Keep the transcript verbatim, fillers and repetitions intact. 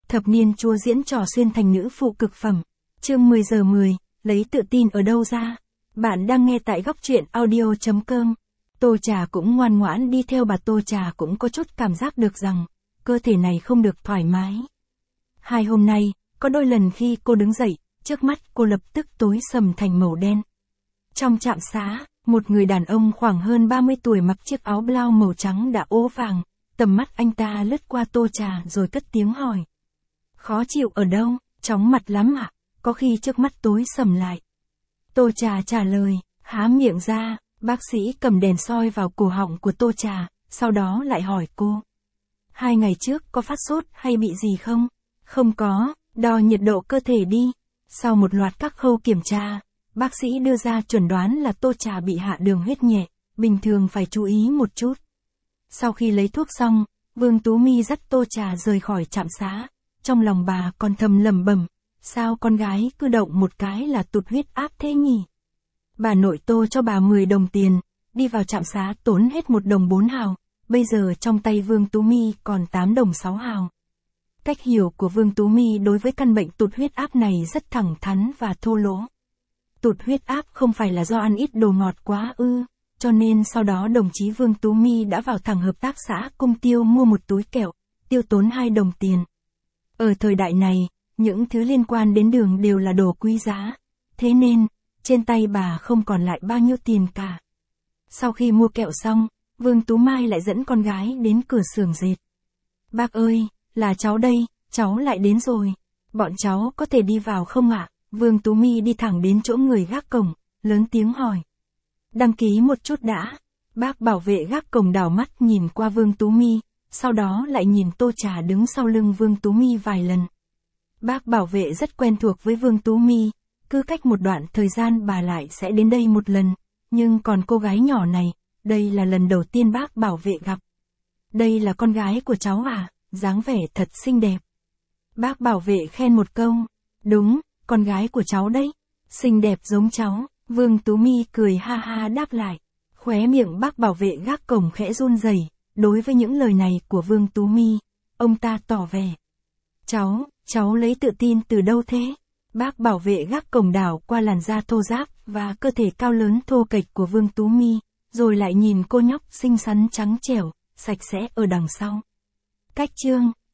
Thập niên chúa diễn trò xuyên thành nữ phụ cực phẩm. Chương mười giờ mười, lấy tự tin ở đâu ra? Bạn đang nghe tại góc truyện audio chấm com. Tô Trà cũng ngoan ngoãn đi theo bà. Tô Trà cũng có chút cảm giác được rằng, cơ thể này không được thoải mái. Hai hôm nay, có đôi lần khi cô đứng dậy, trước mắt cô lập tức tối sầm thành màu đen. Trong trạm xá, một người đàn ông khoảng hơn ba mươi tuổi mặc chiếc áo blau màu trắng đã ố vàng, tầm mắt anh ta lướt qua Tô Trà rồi cất tiếng hỏi. Khó chịu ở đâu, chóng mặt lắm ạ, à? Có khi trước mắt tối sầm lại. Tô Trà trả lời, há miệng ra, bác sĩ cầm đèn soi vào cổ họng của Tô Trà, sau đó lại hỏi cô. Hai ngày trước có phát sốt hay bị gì không? Không có, đo nhiệt độ cơ thể đi. Sau một loạt các khâu kiểm tra, bác sĩ đưa ra chuẩn đoán là Tô Trà bị hạ đường huyết nhẹ, bình thường phải chú ý một chút. Sau khi lấy thuốc xong, Vương Tú My dắt Tô Trà rời khỏi trạm xá. Trong lòng bà còn thầm lẩm bẩm, sao con gái cứ động một cái là tụt huyết áp thế nhỉ? Bà nội Tô cho bà mười đồng tiền, đi vào trạm xá tốn hết một đồng bốn hào, bây giờ trong tay Vương Tú My còn tám đồng sáu hào. Cách hiểu của Vương Tú My đối với căn bệnh tụt huyết áp này rất thẳng thắn và thô lỗ. Tụt huyết áp không phải là do ăn ít đồ ngọt quá ư, cho nên sau đó đồng chí Vương Tú My đã vào thẳng hợp tác xã Cung Tiêu mua một túi kẹo, tiêu tốn hai đồng tiền. Ở thời đại này, những thứ liên quan đến đường đều là đồ quý giá, thế nên, trên tay bà không còn lại bao nhiêu tiền cả. Sau khi mua kẹo xong, Vương Tú Mai lại dẫn con gái đến cửa xưởng dệt. Bác ơi, là cháu đây, cháu lại đến rồi. Bọn cháu có thể đi vào không ạ? Vương Tú My đi thẳng đến chỗ người gác cổng, lớn tiếng hỏi. Đăng ký một chút đã. Bác bảo vệ gác cổng đảo mắt nhìn qua Vương Tú My, sau đó lại nhìn Tô Trà đứng sau lưng Vương Tú My vài lần. Bác bảo vệ rất quen thuộc với Vương Tú My, cứ cách một đoạn thời gian bà lại sẽ đến đây một lần, nhưng còn cô gái nhỏ này, đây là lần đầu tiên bác bảo vệ gặp. Đây là con gái của cháu à, dáng vẻ thật xinh đẹp. Bác bảo vệ khen một câu, đúng, con gái của cháu đấy, xinh đẹp giống cháu. Vương Tú My cười ha ha đáp lại, khóe miệng bác bảo vệ gác cổng khẽ run rẩy. Đối với những lời này của Vương Tú My, ông ta tỏ vẻ. Cháu, cháu lấy tự tin từ đâu thế? Bác bảo vệ gác cổng đảo qua làn da thô ráp và cơ thể cao lớn thô kệch của Vương Tú My, rồi lại nhìn cô nhóc xinh xắn trắng trẻo, sạch sẽ ở đằng sau. Cách chương